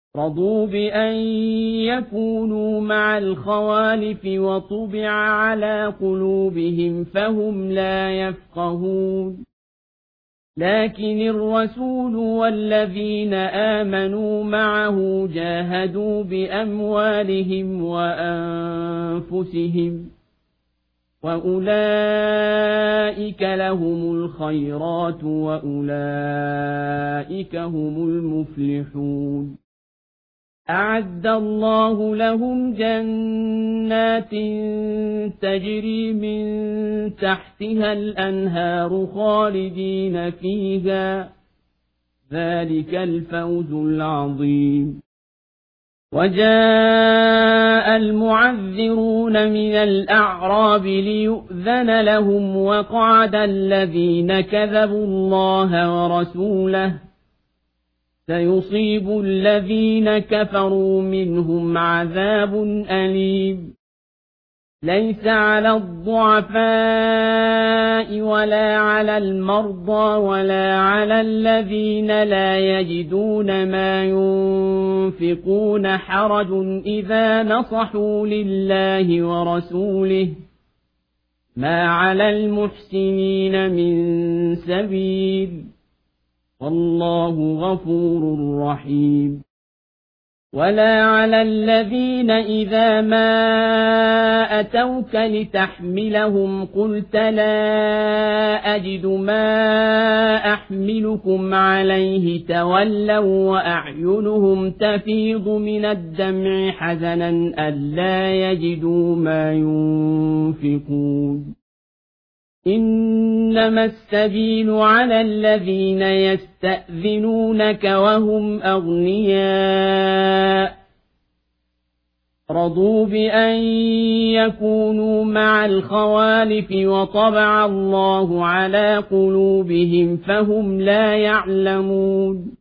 رضوا بأن يكونوا مع الخوالف وطبع على قلوبهم فهم لا يفقهون لكن الرسول والذين آمنوا معه جاهدوا بأموالهم وأنفسهم وأولئك لهم الخيرات وأولئك هم المفلحون أعد الله لهم جنات تجري من تحتها الأنهار خالدين فيها ذلك الفوز العظيم وجاء المعذرون من الأعراب ليؤذن لهم وقعد الذين كذبوا الله ورسوله سيصيب الذين كفروا منهم عذاب أليم ليس على الضعفاء ولا على المرضى ولا على الذين لا يجدون ما ينفقون حرج إذا نصحوا لله ورسوله ما على المحسنين من سبيل والله غفور رحيم ولا على الذين إذا ما أتوك لتحملهم قلت لا أجد ما أحملكم عليه تولوا وأعينهم تفيض من الدمع حزنا ألا يجدوا ما ينفقون إنما السبيل على الذين يستأذنونك وهم أغنياء رضوا بأن يكونوا مع الخوالف وطبع الله على قلوبهم فهم لا يعلمون